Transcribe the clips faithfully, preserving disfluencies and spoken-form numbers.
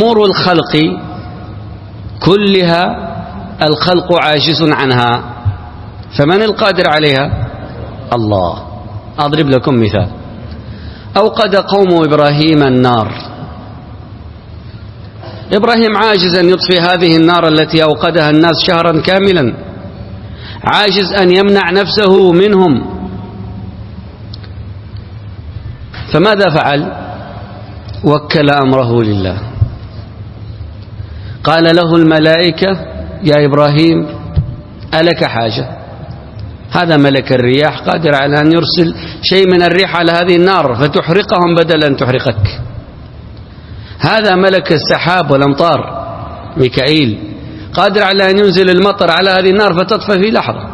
أمور الخلق كلها الخلق عاجز عنها، فمن القادر عليها؟ الله. أضرب لكم مثال. أوقد قوم إبراهيم النار، إبراهيم عاجز أن يطفئ هذه النار التي أوقدها الناس شهرا كاملا، عاجز أن يمنع نفسه منهم، فماذا فعل؟ وكل أمره لله. قال له الملائكة: يا إبراهيم ألك حاجة؟ هذا ملك الرياح قادر على أن يرسل شيء من الريح على هذه النار فتحرقهم بدل أن تحرقك. هذا ملك السحاب والأمطار ميكائيل قادر على أن ينزل المطر على هذه النار فتطفى في لحظة.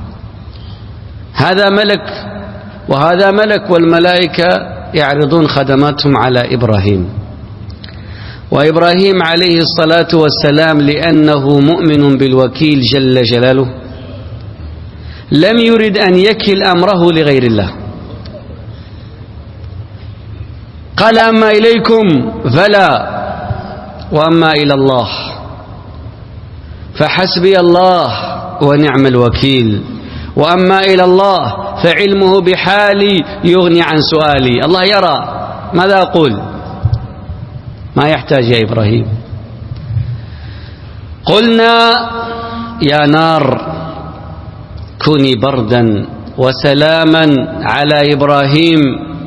هذا ملك وهذا ملك، والملائكة يعرضون خدماتهم على إبراهيم. وإبراهيم عليه الصلاة والسلام لأنه مؤمن بالوكيل جل جلاله لم يرد أن يكل أمره لغير الله. قال: أما إليكم فلا، وأما إلى الله فحسبي الله ونعم الوكيل، وأما إلى الله فعلمه بحالي يغني عن سؤالي. الله يرى ماذا أقول، ما يحتاج يا إبراهيم. قلنا: يا نار كوني بردا وسلاما على إبراهيم،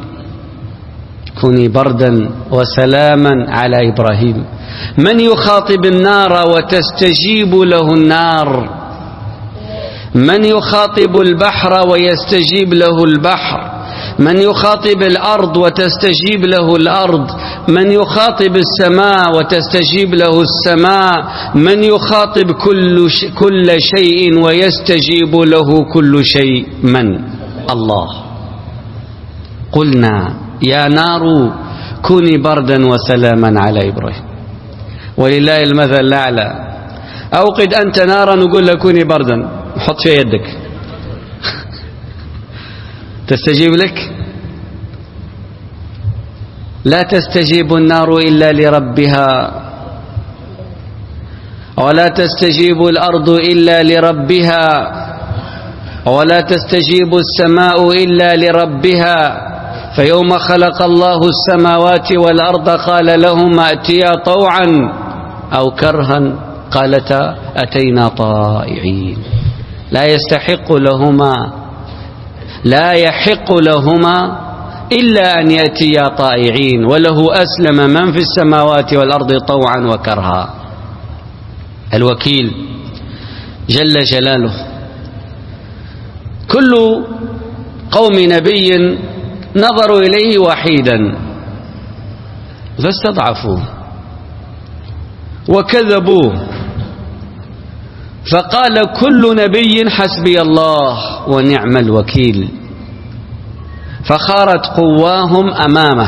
كوني بردا وسلاما على إبراهيم. من يخاطب النار وتستجيب له النار؟ من يخاطب البحر ويستجيب له البحر؟ من يخاطب الأرض وتستجيب له الأرض؟ من يخاطب السماء وتستجيب له السماء؟ من يخاطب كل, ش... كل شيء ويستجيب له كل شيء؟ من؟ الله. قلنا: يا نار كوني بردا وسلاما على إبراهيم. ولله المثل الأعلى. أوقد أنت نارا نقول لك كوني بردا، حط فيها يدك تستجيب لك؟ لا تستجيب النار إلا لربها، ولا تستجيب الأرض إلا لربها، ولا تستجيب السماء إلا لربها. فيوم خلق الله السماوات والأرض قال لهما ائتيا طوعا أو كرها قالتا أتينا طائعين. لا يستحق لهما لا يحق لهما إلا أن يأتيا طائعين، وله أسلم من في السماوات والأرض طوعا وكرها. الوكيل جل جلاله. كل قوم نبي نظروا إليه وحيدا فاستضعفوه وكذبوه، فقال كل نبي حسبي الله ونعم الوكيل، فخارت قواهم أمامه.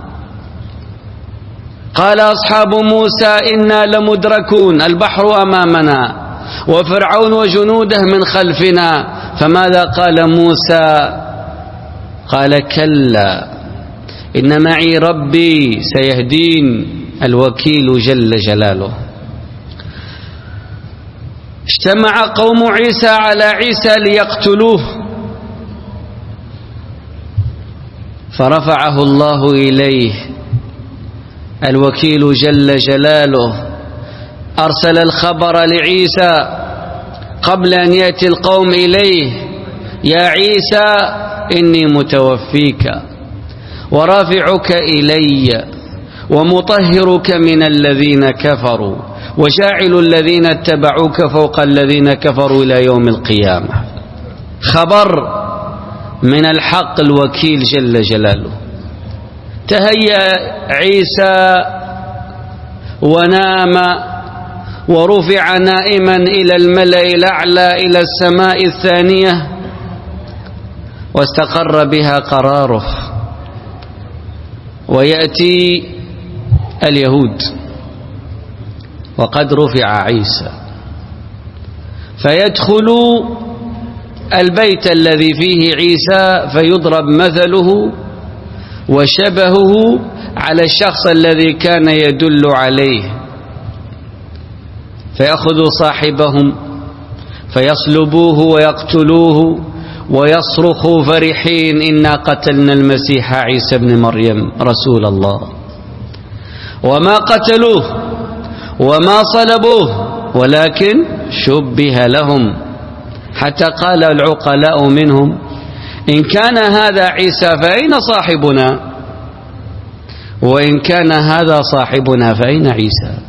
قال أصحاب موسى إنا لمدركون، البحر أمامنا وفرعون وجنوده من خلفنا. فماذا قال موسى؟ قال كلا إن معي ربي سيهدين، الوكيل جل جلاله. اجتمع قوم عيسى على عيسى ليقتلوه، فرفعه الله إليه الوكيل جل جلاله. أرسل الخبر لعيسى قبل أن يأتي القوم إليه: يا عيسى إني متوفيك ورافعك إلي ومطهرك من الذين كفروا وجاعل الذين اتبعوك فوق الذين كفروا إلى يوم القيامة. خبر من الحق الوكيل جل جلاله. تهيأ عيسى ونام ورفع نائما إلى الملأ الأعلى إلى السماء الثانية، واستقر بها قراره. ويأتي اليهود وقد رفع عيسى، فيدخل البيت الذي فيه عيسى فيضرب مثله وشبهه على الشخص الذي كان يدل عليه، فيأخذوا صاحبهم فيصلبوه ويقتلوه ويصرخوا فرحين: إنا قتلنا المسيح عيسى بن مريم رسول الله. وما قتلوه وما صلبوه ولكن شبه لهم، حتى قال العقلاء منهم: إن كان هذا عيسى فأين صاحبنا؟ وإن كان هذا صاحبنا فأين عيسى؟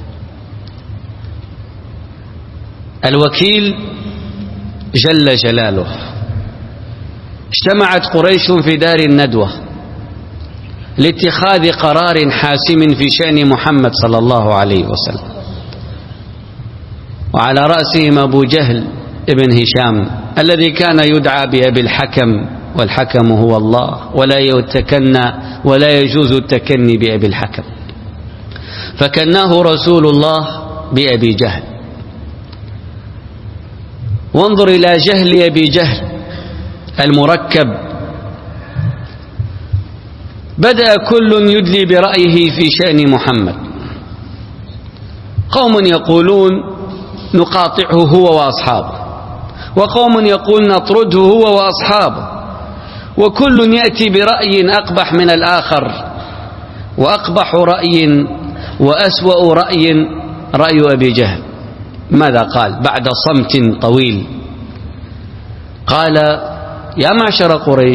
الوكيل جل جلاله، اجتمعت قريش في دار الندوة لاتخاذ قرار حاسم في شأن محمد صلى الله عليه وسلم، وعلى رأسهم أبو جهل ابن هشام الذي كان يدعى بأبي الحكم، والحكم هو الله، ولا يتكنى ولا يجوز التكني بأبي الحكم، فكناه رسول الله بأبي جهل. وانظر إلى جهل أبي جهل المركب، بدأ كل يدلي برأيه في شأن محمد. قوم يقولون نقاطعه هو وأصحابه، وقوم يقول نطرده هو وأصحابه، وكل يأتي برأي أقبح من الآخر، وأقبح رأي وأسوأ رأي رأي أبي جهل. ماذا قال بعد صمت طويل؟ قال: يا معشر قريش،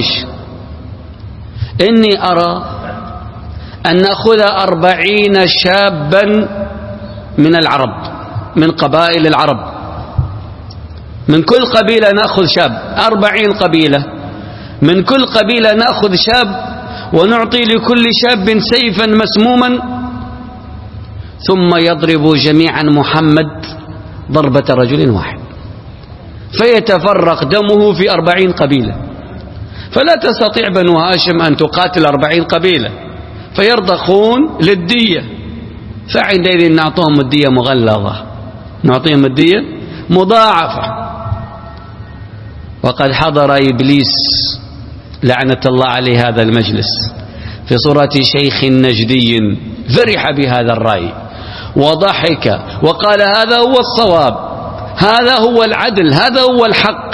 إني أرى أن نأخذ أربعين شابا من العرب، من قبائل العرب، من كل قبيلة نأخذ شاب، أربعين قبيلة، من كل قبيلة نأخذ شاب، ونعطي لكل شاب سيفا مسموما، ثم يضرب جميعا محمد ضربة رجل واحد، فيتفرق دمه في أربعين قبيلة، فلا تستطيع بنو هاشم أن تقاتل أربعين قبيلة، فيرضخون للدية، فعندئذ نعطيهم الدية مغلظة، نعطيهم الدية مضاعفة. وقد حضر إبليس لعنة الله عليه هذا المجلس في صورة شيخ نجدي، فرح بهذا الرأي وضحك وقال: هذا هو الصواب، هذا هو العدل، هذا هو الحق.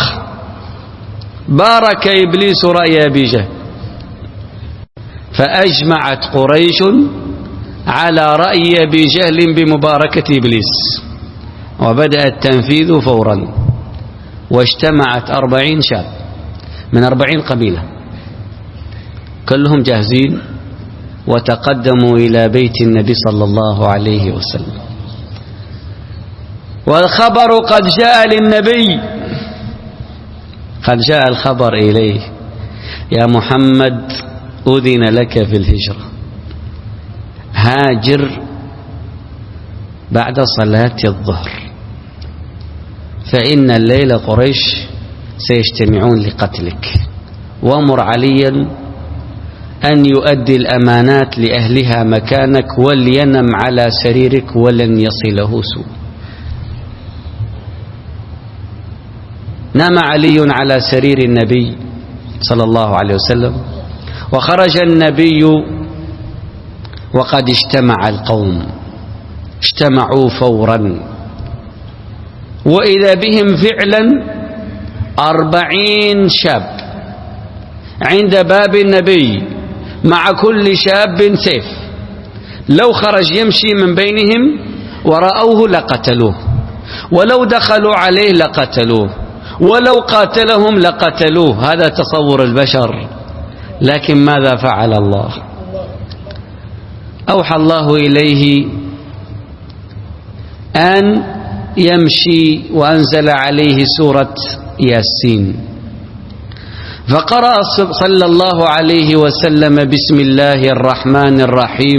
بارك إبليس رأي أبي جهل، فأجمعت قريش على رأي أبي جهل بمباركة إبليس، وبدأ التنفيذ فورا، واجتمعت أربعين شاب من أربعين قبيلة كلهم جاهزين، وتقدموا إلى بيت النبي صلى الله عليه وسلم، والخبر قد جاء للنبي، قد جاء الخبر إليه: يا محمد أذن لك في الهجرة، هاجر بعد صلاة الظهر، فإن الليل قريش سيجتمعون لقتلك، وامر عليا أن يؤدي الأمانات لأهلها مكانك، ولينم على سريرك ولن يصله سوء. نام علي على سرير النبي صلى الله عليه وسلم، وخرج النبي وقد اجتمع القوم، اجتمعوا فورا، وإذا بهم فعلا أربعين شاب عند باب النبي، مع كل شاب سيف، لو خرج يمشي من بينهم ورأوه لقتلوه، ولو دخلوا عليه لقتلوه، ولو قاتلهم لقتلوه. هذا تصور البشر، لكن ماذا فعل الله؟ أوحى الله إليه أن يمشي، وأنزل عليه سورة ياسين، فقرأ صلى الله عليه وسلم: بسم الله الرحمن الرحيم،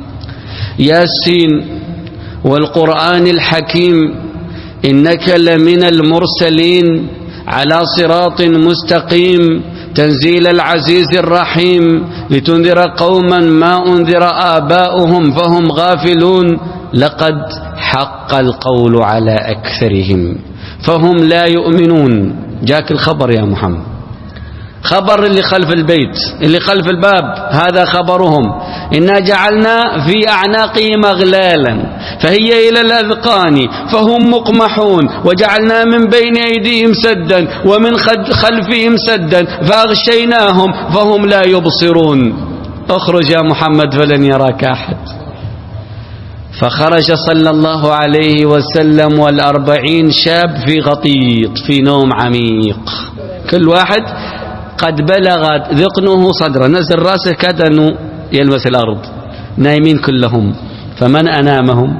ياسين والقرآن الحكيم، إنك لمن المرسلين على صراط مستقيم، تنزيل العزيز الرحيم، لتنذر قوما ما أنذر آباؤهم فهم غافلون، لقد حق القول على أكثرهم فهم لا يؤمنون. جاك الخبر يا محمد، خبر اللي خلف البيت، اللي خلف الباب، هذا خبرهم. إنا جعلنا في أعناقهم أغلالا فهي إلى الأذقان فهم مقمحون وجعلنا من بين أيديهم سدا ومن خلفهم سدا فأغشيناهم فهم لا يبصرون. اخرج يا محمد فلن يراك أحد. فخرج صلى الله عليه وسلم والأربعين شاب في غطيط، في نوم عميق، كل واحد قد بلغ ذقنه صدره، نزل راسه كاد أنه يلمس الأرض، نايمين كلهم. فمن أنامهم؟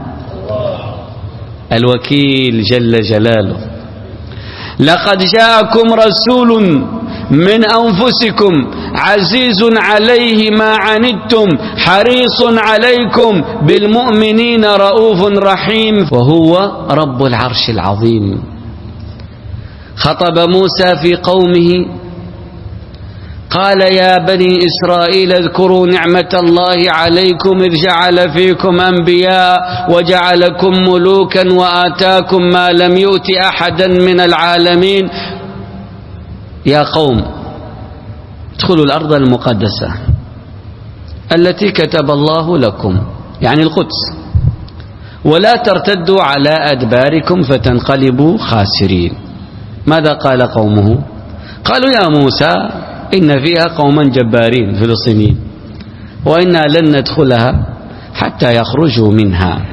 الوكيل جل جلاله. لقد جاءكم رسول من أنفسكم عزيز عليه ما عنتم حريص عليكم بالمؤمنين رؤوف رحيم وهو رب العرش العظيم. خطب موسى في قومه قال يا بني إسرائيل اذكروا نعمة الله عليكم إذ جعل فيكم أنبياء وجعلكم ملوكا وآتاكم ما لم يؤت أحدا من العالمين. يا قوم ادخلوا الأرض المقدسة التي كتب الله لكم، يعني القدس، ولا ترتدوا على أدباركم فتنقلبوا خاسرين. ماذا قال قومه؟ قالوا يا موسى إن فيها قوما جبارين فلسطينيين وإنا لن ندخلها حتى يخرجوا منها.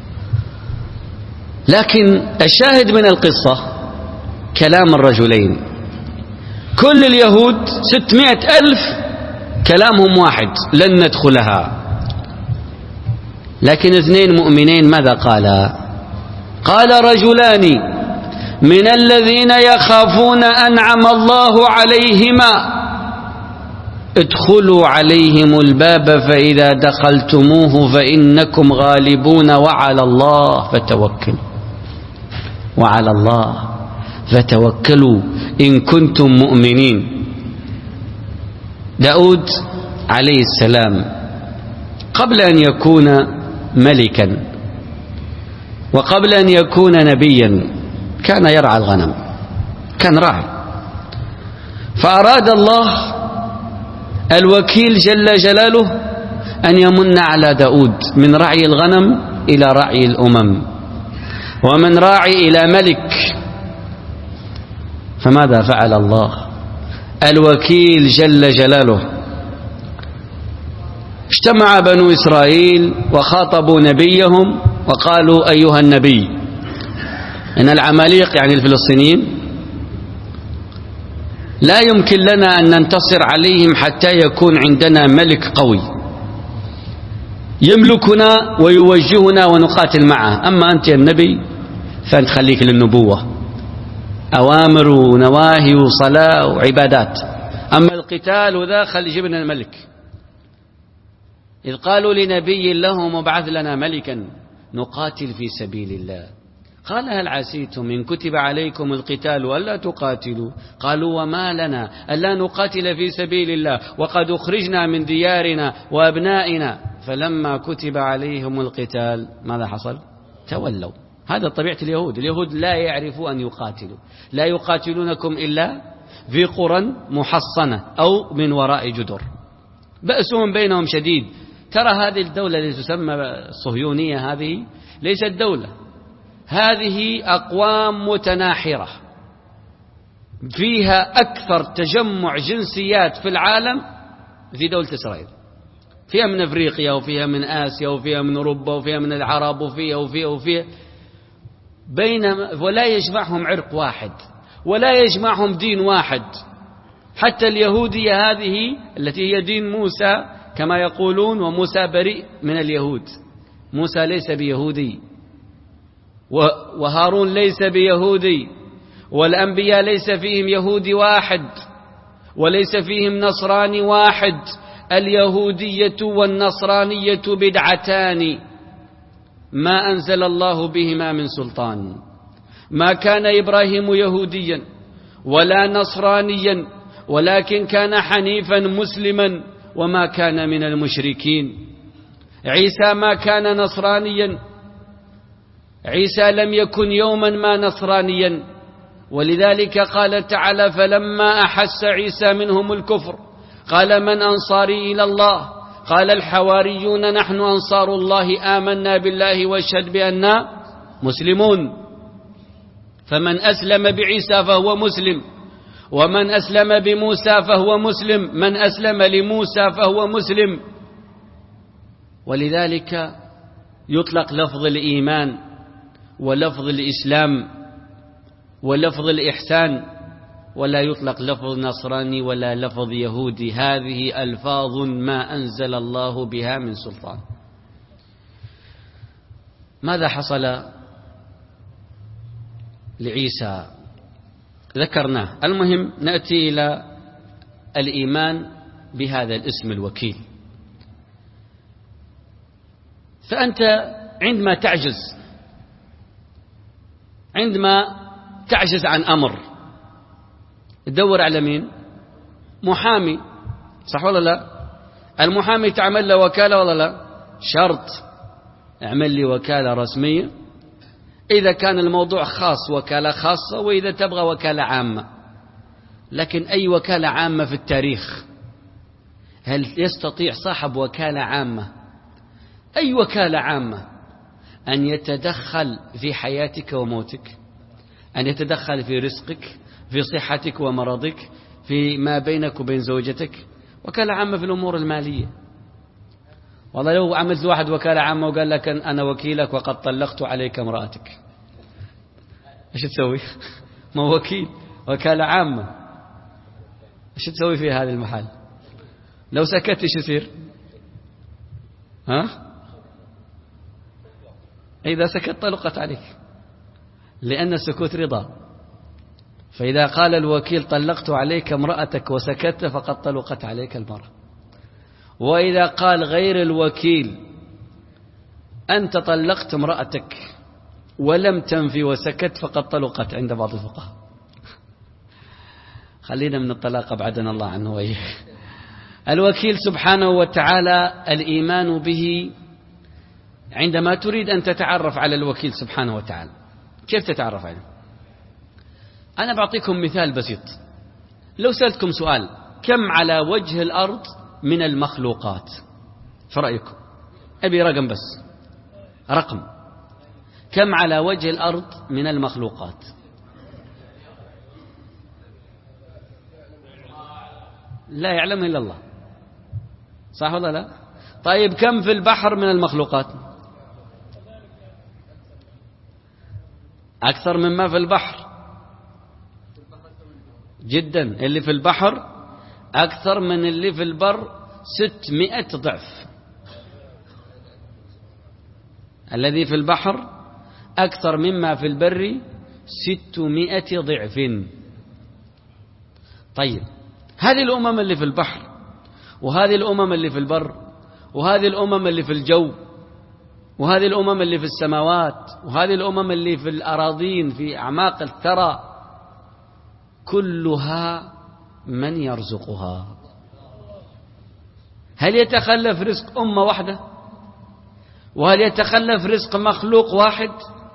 لكن الشاهد من القصة كلام الرجلين. كل اليهود ستمائة ألف كلامهم واحد، لن ندخلها. لكن اثنين مؤمنين ماذا قال؟ قال رجلان من الذين يخافون أنعم الله عليهما ادخلوا عليهم الباب فإذا دخلتموه فإنكم غالبون وعلى الله فتوكلوا وعلى الله فتوكلوا إن كنتم مؤمنين. داود عليه السلام قبل أن يكون ملكا وقبل أن يكون نبيا كان يرعى الغنم، كان راعي. فأراد الله الوكيل جل جلاله أن يمن على داود من رعي الغنم إلى رعي الأمم ومن راعي إلى ملك. فماذا فعل الله؟ الوكيل جل جلاله اجتمع بنو إسرائيل وخاطبوا نبيهم وقالوا أيها النبي إن العماليق يعني الفلسطينيين لا يمكن لنا أن ننتصر عليهم حتى يكون عندنا ملك قوي يملكنا ويوجهنا ونقاتل معه. أما أنت يا النبي فأنت خليك للنبوة، أوامر ونواهي وصلاة وعبادات، أما القتال وذا خلي جبنا الملك. إذ قالوا لنبي لهم وابعث لنا ملكا نقاتل في سبيل الله. قال هل عسيتم إن كتب عليكم القتال ألا تقاتلوا؟ قالوا وما لنا ألا نقاتل في سبيل الله وقد أخرجنا من ديارنا وأبنائنا. فلما كتب عليهم القتال ماذا حصل؟ تولوا. هذا طبيعة اليهود. اليهود لا يعرفوا أن يقاتلوا، لا يقاتلونكم إلا في قرى محصنة أو من وراء جدر، بأسهم بينهم شديد. ترى هذه الدولة التي تسمى الصهيونية هذه ليست دولة، هذه أقوام متناحرة فيها أكثر تجمع جنسيات في العالم في دولة إسرائيل. فيها من أفريقيا وفيها من آسيا وفيها من أوروبا وفيها من العرب وفيها وفيها وفيها بينما ولا يجمعهم عرق واحد ولا يجمعهم دين واحد. حتى اليهودية هذه التي هي دين موسى كما يقولون، وموسى بريء من اليهود. موسى ليس بيهودي وهارون ليس بيهودي والأنبياء ليس فيهم يهودي واحد وليس فيهم نصراني واحد. اليهودية والنصرانية بدعتان ما أنزل الله بهما من سلطان. ما كان إبراهيم يهوديا ولا نصرانيا ولكن كان حنيفا مسلما وما كان من المشركين. عيسى ما كان نصرانيا، عيسى لم يكن يوما ما نصرانيا ولذلك قال تعالى فلما أحس عيسى منهم الكفر قال من أنصاري إلى الله قال الحواريون نحن أنصار الله آمنا بالله واشهد بأننا مسلمون. فمن أسلم بعيسى فهو مسلم، ومن أسلم بموسى فهو مسلم، من أسلم لموسى فهو مسلم. ولذلك يطلق لفظ الإيمان ولفظ الإسلام ولفظ الإحسان، ولا يطلق لفظ نصراني ولا لفظ يهودي. هذه ألفاظ ما أنزل الله بها من سلطان. ماذا حصل لعيسى؟ ذكرناه. المهم نأتي إلى الإيمان بهذا الاسم الوكيل. فأنت عندما تعجز عندما تعجز عن أمر تدور على مين؟ محامي، صح ولا لا؟ المحامي تعمل له وكالة ولا لا؟ شرط اعمل لي وكالة رسمية، إذا كان الموضوع خاص وكالة خاصة، وإذا تبغى وكالة عامة. لكن أي وكالة عامة في التاريخ هل يستطيع صاحب وكالة عامة أي وكالة عامة أن يتدخل في حياتك وموتك، أن يتدخل في رزقك، في صحتك ومرضك، في ما بينك وبين زوجتك؟ وكالة عامة في الأمور المالية. والله لو عملت واحد وكالة عامة وقال لك أنا وكيلك وقد طلقت عليك امرأتك، ايش تسوي؟ ما وكيل، وكالة عامة، ايش تسوي في هذا المحل؟ لو سكت ايش يصير؟ ها؟ إذا سكت طلقت عليك، لأن السكوت رضا. فإذا قال الوكيل طلقت عليك امرأتك وسكت فقد طلقت عليك المرأة. وإذا قال غير الوكيل أنت طلقت امرأتك ولم تنفي وسكت فقد طلقت عند بعض الفقهاء. خلينا من الطلاق أبعدنا الله عنه وإيه. الوكيل سبحانه وتعالى الإيمان به. عندما تريد أن تتعرف على الوكيل سبحانه وتعالى كيف تتعرف عليه؟ أنا بعطيكم مثال بسيط. لو سألتكم سؤال كم على وجه الأرض من المخلوقات، فرأيكم؟ أبي رقم بس، رقم. كم على وجه الأرض من المخلوقات؟ لا يعلم إلا الله، صح ولا لا؟ طيب كم في البحر من المخلوقات؟ أكثر مما في البحر جدا. اللي في البحر أكثر من اللي في البر ستمائة ضعف. الذي في البحر أكثر مما في البر ستمائة ضعف. طيب هذه الأمم اللي في البحر، وهذه الأمم اللي في البر، وهذه الأمم اللي في الجو، وهذه الأمم اللي في السماوات، وهذه الأمم اللي في الأراضين في أعماق الثرى، كلها من يرزقها؟ هل يتخلف رزق أمة واحدة؟ وهل يتخلف رزق مخلوق واحد؟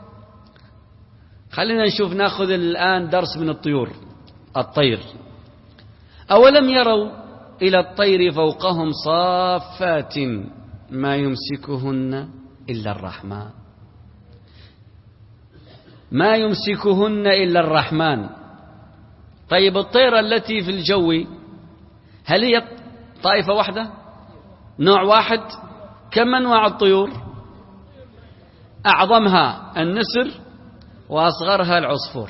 خلينا نشوف، ناخذ الآن درس من الطيور. الطير، أولم يروا إلى الطير فوقهم صافات ما يمسكهن إلا الرحمن، ما يمسكهن إلا الرحمن. طيب الطير التي في الجو هل هي طائفة واحدة، نوع واحد؟ كم أنواع الطيور؟ أعظمها النسر وأصغرها العصفور.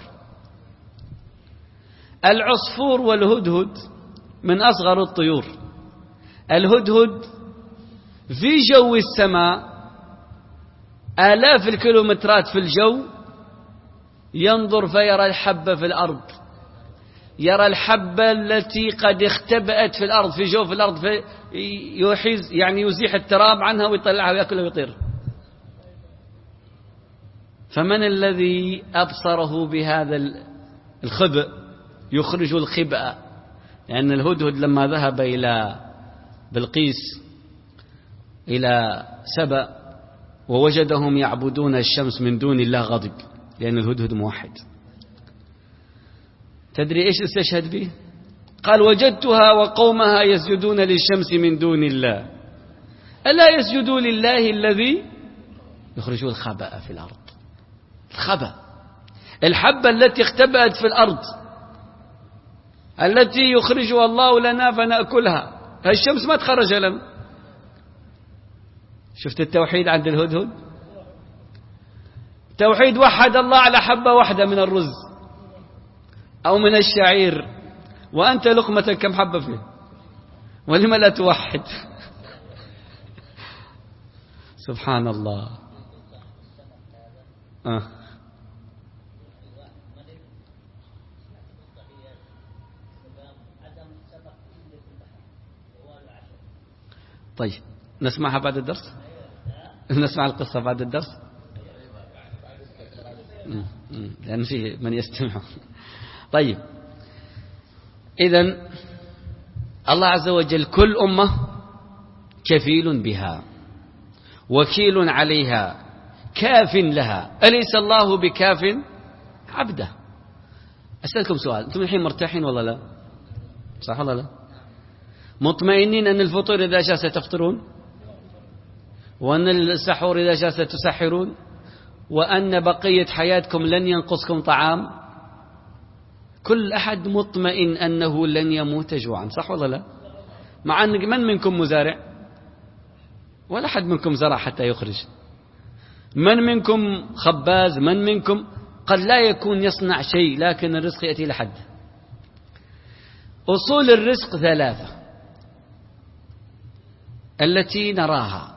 العصفور والهدهد من أصغر الطيور. الهدهد في جو السماء آلاف الكيلومترات في الجو، ينظر فيرى الحبة في الأرض، يرى الحبة التي قد اختبأت في الأرض، في جوف الأرض، في يحيز يعني يزيح التراب عنها ويطلعها ويأكلها ويطير. فمن الذي أبصره بهذا الخبأ يخرج الخبأ؟ لأن الهدهد لما ذهب إلى بلقيس إلى سبأ ووجدهم يعبدون الشمس من دون الله غضب، لأن الهدهد موحد. تدري إيش استشهد به؟ قال وجدتها وقومها يسجدون للشمس من دون الله ألا يسجدوا لله الذي يخرج الخبأ في الأرض. الخبأ، الحبة التي اختبأت في الأرض التي يخرجها الله لنا فنأكلها، الشمس ما تخرج لنا. شفت التوحيد عند الهدهد؟ توحيد وحد الله على حبة واحدة من الرز أو من الشعير، وأنت لقمة كم حبة فيه، ولما لا توحد؟ سبحان الله. آه. طيب نسمعها بعد الدرس، نسمع القصة بعد الدرس لأن فيه من يستمع. طيب إذن الله عز وجل كل أمة كفيل بها، وكيل عليها، كاف لها. أليس الله بكاف عبده؟ أسألكم سؤال، أنتم الحين مرتاحين ولا لا؟ صح ولا لا؟ مطمئنين أن الفطور إذا جاء ستفطرون، وأن السحور إذا جاء ستسحرون، وأن بقية حياتكم لن ينقصكم طعام؟ كل أحد مطمئن أنه لن يموت جوعا، صح ولا لا؟ مع أن من منكم مزارع؟ ولا أحد منكم زرع حتى يخرج. من منكم خباز؟ من منكم قد لا يكون يصنع شيء، لكن الرزق يأتي لحد. أصول الرزق ثلاثة التي نراها.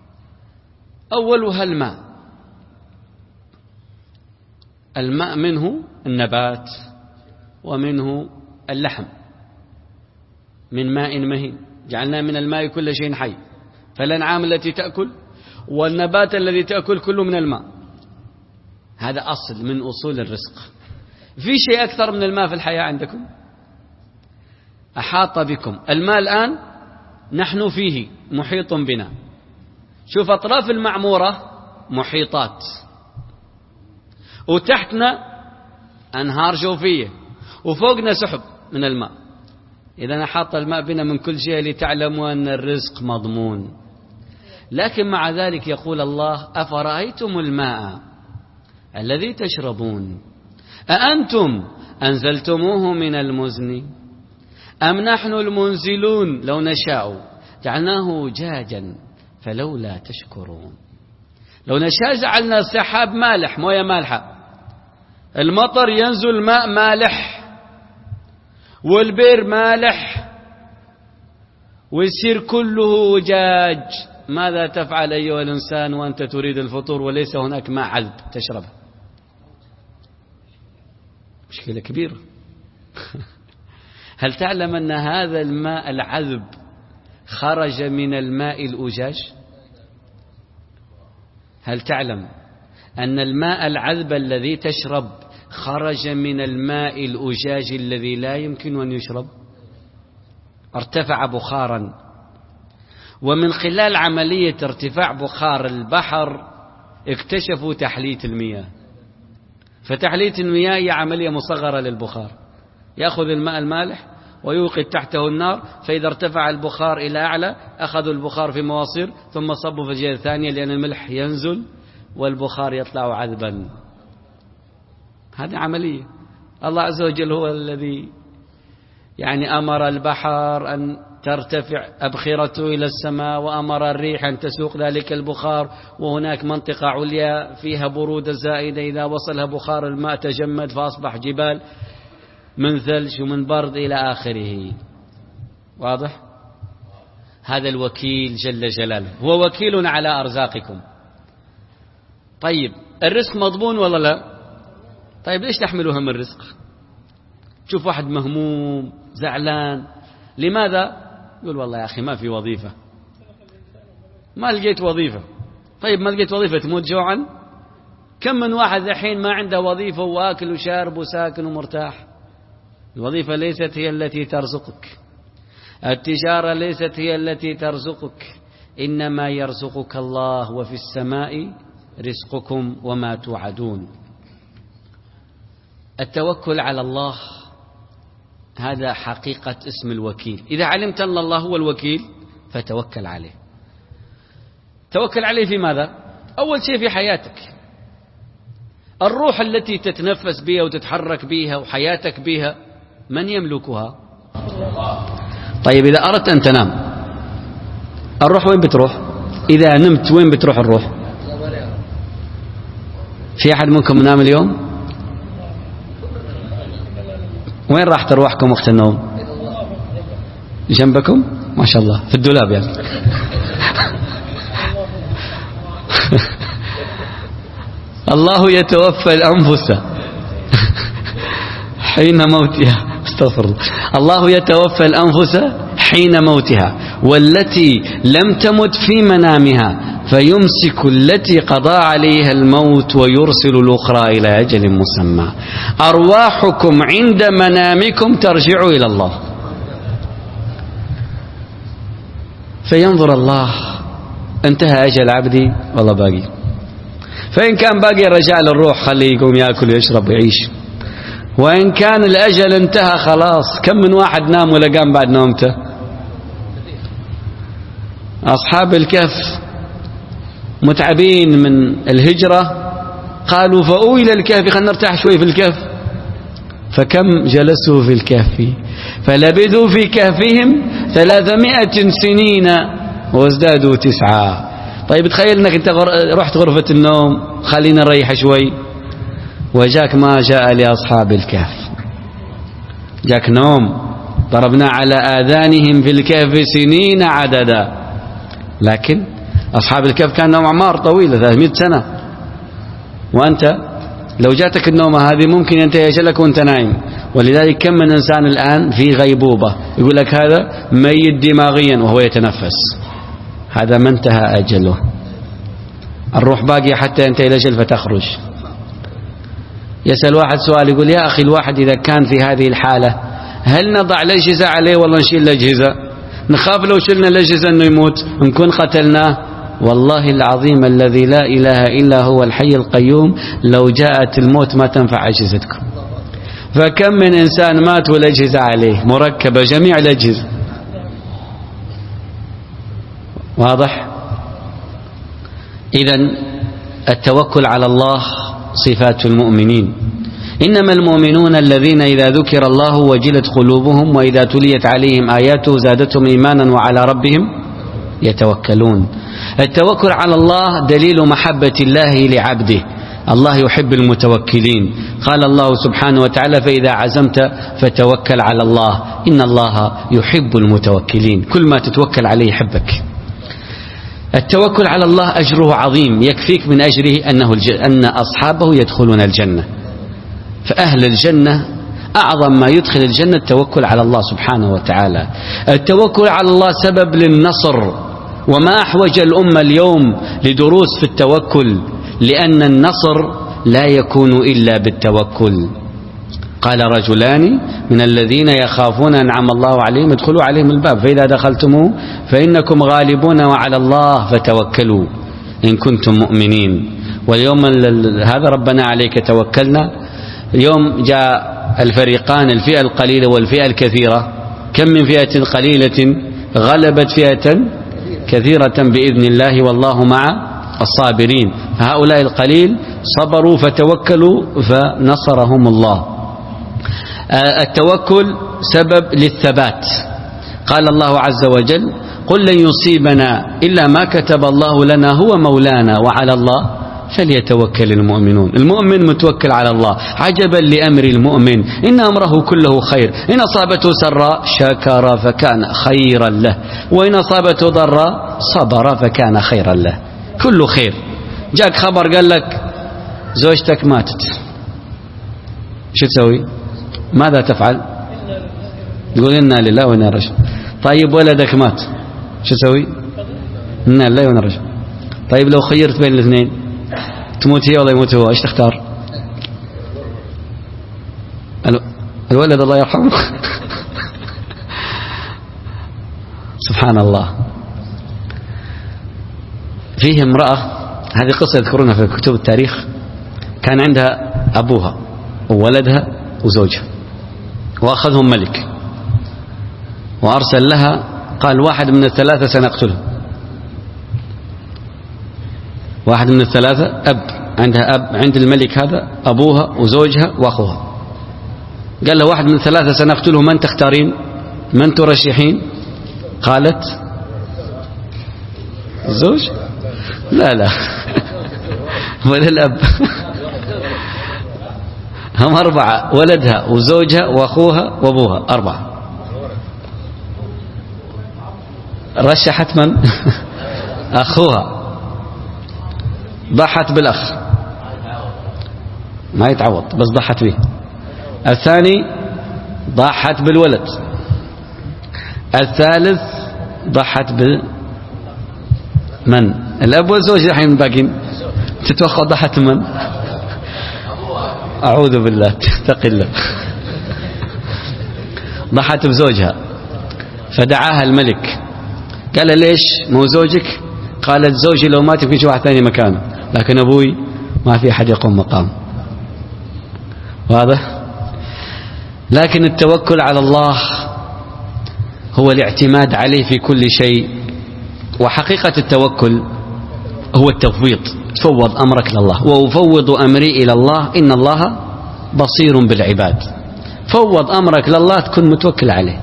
أولها الماء. الماء منه النبات ومنه اللحم، من ماء مهين جعلنا من الماء كل شيء حي، فالأنعام التي تأكل والنبات الذي تأكل كله من الماء. هذا أصل من أصول الرزق. في شيء أكثر من الماء في الحياة عندكم؟ أحاط بكم الماء الآن، نحن فيه محيط بنا. شوف أطراف المعمورة محيطات، وتحتنا أنهار جوفية، وفوقنا سحب من الماء. إذا أحاط الماء بنا من كل شيء لتعلموا أن الرزق مضمون. لكن مع ذلك يقول الله أفرأيتم الماء الذي تشربون أأنتم أنزلتموه من المزن أم نحن المنزلون لو نشاء جعلناه جاجا فلولا تشكرون. لو نشاء جعلنا السحاب مالح، موية مالحة، المطر ينزل ماء مالح، والبير مالح، ويصير كله جاج. ماذا تفعل أيها الإنسان وأنت تريد الفطور وليس هناك ماء عذب تشربه؟ مشكلة كبيرة. هل تعلم أن هذا الماء العذب خرج من الماء الأجاج؟ هل تعلم أن الماء العذب الذي تشرب خرج من الماء الأجاج الذي لا يمكن أن يشرب؟ ارتفع بخارا، ومن خلال عملية ارتفاع بخار البحر اكتشفوا تحلية المياه. فتحلية المياه هي عملية مصغرة للبخار، يأخذ الماء المالح ويوقد تحته النار، فإذا ارتفع البخار إلى أعلى أخذوا البخار في مواسير ثم صبوا في الجهة الثانية، لأن الملح ينزل والبخار يطلع عذبا. هذه عملية. الله عز وجل هو الذي يعني أمر البحر أن ترتفع أبخرته إلى السماء، وأمر الريح أن تسوق ذلك البخار، وهناك منطقة عليا فيها برودة زائدة، إذا وصلها بخار الماء تجمد فأصبح جبال من ثلج ومن برد إلى آخره. واضح؟ هذا الوكيل جل جلاله هو وكيل على أرزاقكم. طيب الرزق مضمون ولا لا؟ طيب ليش تحملوا هم الرزق؟ تشوف واحد مهموم زعلان، لماذا؟ يقول والله يا أخي ما في وظيفة، ما لقيت وظيفة. طيب ما لقيت وظيفة تموت جوعا؟ كم من واحد الحين ما عنده وظيفة واكل وشارب وساكن ومرتاح. الوظيفة ليست هي التي ترزقك، التجارة ليست هي التي ترزقك، إنما يرزقك الله، وفي السماء رزقكم وما توعدون. التوكل على الله هذا حقيقة اسم الوكيل. إذا علمت أن الله هو الوكيل فتوكل عليه. توكل عليه في ماذا؟ أول شيء في حياتك. الروح التي تتنفس بها وتتحرك بها وحياتك بها من يملكها؟ طيب إذا أردت أن تنام الروح وين بتروح؟ إذا نمت وين بتروح الروح؟ في أحد منكم نام اليوم؟ وين راحت أرواحكم وقت النوم؟ جنبكم؟ ما شاء الله في الدولاب يعني. الله يتوفى الأنفس حين موتها. استغفر الله. الله يتوفى الأنفس حين موتها والتي لم تمت في منامها فيمسك التي قضى عليها الموت ويرسل الأخرى إلى أجل مسمى. أرواحكم عند منامكم ترجع إلى الله، فينظر الله انتهى أجل عبدي والله باقي، فإن كان باقي رجع للروح خليه يقوم يأكل ويشرب ويعيش، وإن كان الأجل انتهى خلاص. كم من واحد نام ولا قام بعد نومته؟ أصحاب الكهف متعبين من الهجرة قالوا فأووا إلى الكهف خلنا نرتاح شوي في الكهف، فكم جلسوا في الكهف فلبثوا في كهفهم ثلاثمائة سنين وازدادوا تسعة. طيب تخيل انك انت رحت غرفة النوم خلينا نريح شوي، وجاك ما جاء لأصحاب الكهف، جاك نوم ضربنا على آذانهم في الكهف سنين عددا. لكن أصحاب الكهف كان لهم أعمار طويلة ثلاثمائة سنة، وأنت لو جاتك النومة هذه ممكن ينتهي أجلك وأنت نايم. ولذلك كم من إنسان الآن في غيبوبة يقول لك هذا ميت دماغيا وهو يتنفس، هذا ما انتهى أجله. الروح باقية حتى ينتهي الأجل فتخرج. يسأل واحد سؤال يقول يا أخي الواحد إذا كان في هذه الحالة هل نضع الأجهزة عليه ولا نشيل الأجهزة؟ نخاف لو شلنا الأجهزة أنه يموت نكون قتلناه. والله العظيم الذي لا إله إلا هو الحي القيوم لو جاءت الموت ما تنفع أجهزتكم. فكم من إنسان مات والأجهزة عليه مركبة جميع الأجهزة. واضح؟ إذن التوكل على الله صفات المؤمنين. إنما المؤمنون الذين إذا ذكر الله وجلت قلوبهم وإذا تليت عليهم آياته زادتهم إيمانا وعلى ربهم يتوكلون. التوكل على الله دليل محبة الله لعبده. الله يحب المتوكلين. قال الله سبحانه وتعالى فإذا عزمت فتوكل على الله إن الله يحب المتوكلين. كل ما تتوكل عليه يحبك. التوكل على الله أجره عظيم، يكفيك من أجره أنه أن أصحابه يدخلون الجنة. فأهل الجنة أعظم ما يدخل الجنة التوكل على الله سبحانه وتعالى. التوكل على الله سبب للنصر، وما أحوج الأمة اليوم لدروس في التوكل، لأن النصر لا يكون إلا بالتوكل. قال رجلان من الذين يخافون أنعم الله عليهم ادخلوا عليهم الباب فإذا دخلتموه فإنكم غالبون وعلى الله فتوكلوا إن كنتم مؤمنين. واليوم هذا ربنا عليك توكلنا. اليوم جاء الفريقان الفئة القليلة والفئة الكثيرة. كم من فئة قليلة غلبت فئة كثيرة بإذن الله والله مع الصابرين. فهؤلاء القليل صبروا فتوكلوا فنصرهم الله. التوكل سبب للثبات. قال الله عز وجل قل لن يصيبنا إلا ما كتب الله لنا هو مولانا وعلى الله فليتوكل المؤمنون. المؤمن متوكل على الله. عجبا لأمر المؤمن إن أمره كله خير، إن أصابته سراء شكر فكان خيرا له، وإن أصابته ضراء صبر فكان خيرا له. كله خير. جاك خبر قال لك زوجتك ماتت، شو تسوي؟ ماذا تفعل؟ تقول إنا لله وإنا رجل. طيب ولدك مات، شو تسوي؟ إنا لله وإنا رجل. طيب لو خيرت بين الاثنين تموت هي ولا يموت هو، ايش تختار؟ الولد الله يرحمه. سبحان الله. فيه امرأة، هذه قصة يذكرونها في كتب التاريخ، كان عندها أبوها وولدها وزوجها وأخذهم ملك. وأرسل لها قال واحد من الثلاثة سنقتله. واحد من الثلاثة أب، عندها أب، عند الملك هذا أبوها وزوجها وأخوها. قال له واحد من الثلاثة سنقتله، من تختارين؟ من ترشحين؟ قالت الزوج؟ لا لا ولا الأب هم أربعة، ولدها وزوجها وأخوها وأبوها، أربعة. رشحت من؟ أخوها، ضحت بالأخ ما يتعوض بس ضحت به. الثاني ضحت بالولد. الثالث ضحت بمن؟ الأب والزوج الحين باقين. تتوقع ضحت من؟ أعوذ بالله اتق الله. ضحت بزوجها. فدعاها الملك قال ليش مو زوجك؟ قالت زوجي لو مات يمكن واحد ثاني مكانه، لكن أبوي ما في أحد يقوم مقام. واضح؟ لكن التوكل على الله هو الاعتماد عليه في كل شيء. وحقيقة التوكل هو التفويض، تفوض أمرك لله. وأفوض أمري إلى الله إن الله بصير بالعباد. فوض أمرك لله، تكون متوكل عليه.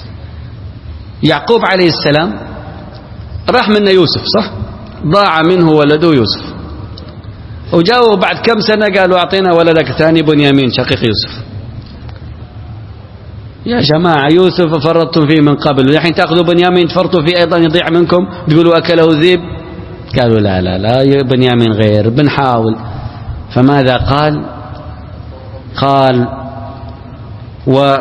يعقوب عليه السلام راح منه يوسف، صح؟ ضاع منه ولده يوسف، وجاءوا بعد كم سنة قالوا أعطينا ولدك الثاني بنيامين شقيق يوسف. يا جماعة يوسف فرطتم فيه من قبل، الحين تأخذوا بنيامين تفرطوا فيه أيضا يضيع منكم، تقولوا أكله الذئب. قالوا لا لا لا بنيامين غير، بنحاول. فماذا قال؟ قال و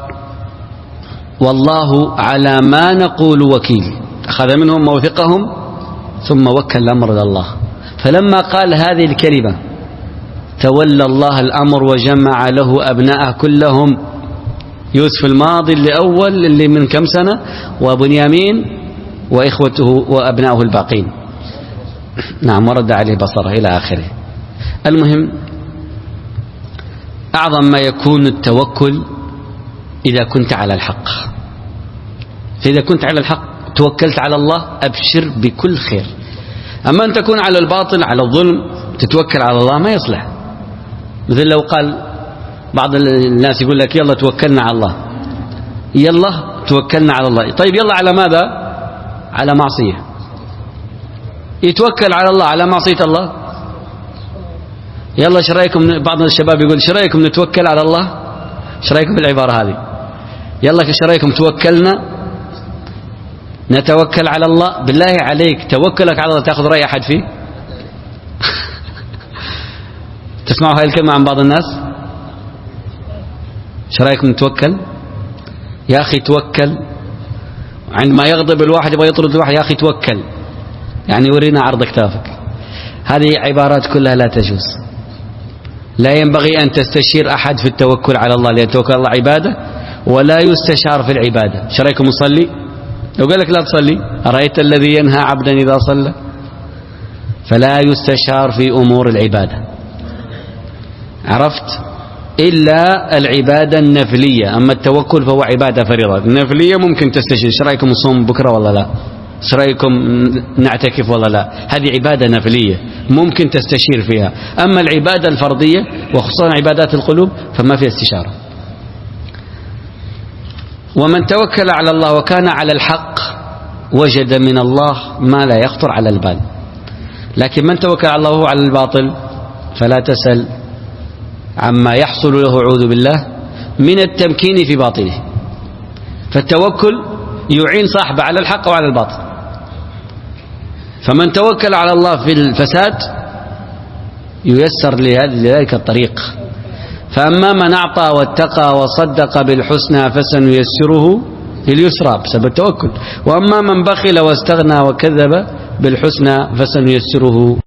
والله على ما نقول وكيل. أخذ منهم موثقهم ثم وكل الأمر إلى الله. فلما قال هذه الكلمة تولى الله الأمر وجمع له أبناءه كلهم، يوسف الماضي اللي أول اللي من كم سنة، وبنيامين وإخوته وأبناؤه الباقين. نعم، ورد عليه بصره إلى آخره. المهم أعظم ما يكون التوكل إذا كنت على الحق. فإذا كنت على الحق توكلت على الله أبشر بكل خير. أما أن تكون على الباطل على الظلم تتوكل على الله ما يصلح. مثل لو قال بعض الناس يقول لك يلا توكلنا على الله، يلا توكلنا على الله، طيب يلا على ماذا؟ على معصية. يتوكل على الله على معصية الله. يلا شرايكم، بعض الشباب يقول شرايكم نتوكل على الله، شرايكم بالعبارة هذه، يلا شرايكم توكلنا نتوكل على الله. بالله عليك توكلك على الله تأخذ رأي أحد فيه؟ تسمعوا هاي الكلمة عن بعض الناس؟ شرايكم نتوكل؟ يا أخي توكل. عندما يغضب الواحد يبغى يطرد الواحد، يا أخي توكل، يعني ورينا عرض كتافك. هذه عبارات كلها لا تجوز. لا ينبغي أن تستشير أحد في التوكل على الله، لأن التوكل على الله عبادة ولا يستشار في العبادة. شرايكم نصلي؟ لو قال لك لا تصلي، أرأيت الذي ينهى عبدا إذا صلى؟ فلا يستشار في أمور العبادة، عرفت؟ إلا العبادة النفلية. أما التوكل فهو عبادة فريضة. النفلية ممكن تستشير، شرايكم نصوم بكرة ولا لا؟ شرايكم نعتكف ولا لا؟ هذه عبادة نفلية ممكن تستشير فيها. أما العبادة الفرضية وخصوصا عبادات القلوب فما فيها استشارة. ومن توكل على الله وكان على الحق وجد من الله ما لا يخطر على البال. لكن من توكل على الله وهو على الباطل فلا تسأل عما يحصل له عوذ بالله من التمكين في باطله. فالتوكل يعين صاحبه على الحق وعلى الباطل. فمن توكل على الله في الفساد ييسر لذلك الطريق. فأما من أعطى واتقى وصدق بالحسنى فسنيسره لليسرى بسبب التوكل، وأما من بخل واستغنى وكذب بالحسنى فسنيسره